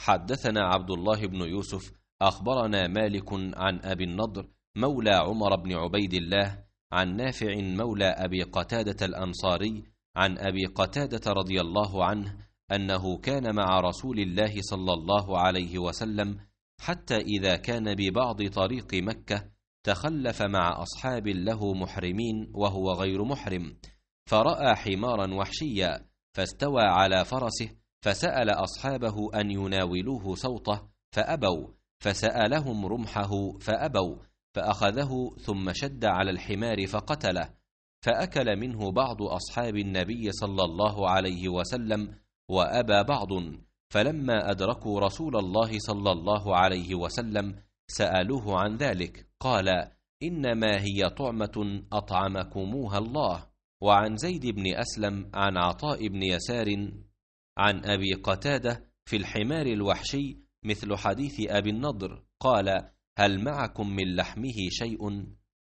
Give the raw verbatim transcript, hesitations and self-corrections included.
حدثنا عبد الله بن يوسف أخبرنا مالك عن أبي النضر مولى عمر بن عبيد الله عن نافع مولى أبي قتادة الأنصاري عن أبي قتادة رضي الله عنه أنه كان مع رسول الله صلى الله عليه وسلم حتى إذا كان ببعض طريق مكة تخلف مع أصحاب له محرمين وهو غير محرم، فرأى حمارا وحشيا فاستوى على فرسه، فسأل أصحابه أن يناولوه صوته فأبوا، فسألهم رمحه فأبوا، فأخذه ثم شد على الحمار فقتله، فأكل منه بعض أصحاب النبي صلى الله عليه وسلم وأبى بعض، فلما أدركوا رسول الله صلى الله عليه وسلم سألوه عن ذلك، قال: إنما هي طعمة أطعمكموها الله. وعن زيد بن أسلم عن عطاء بن يسار عن أبي قتادة في الحمار الوحشي مثل حديث أبي النضر، قال: هل معكم من لحمه شيء؟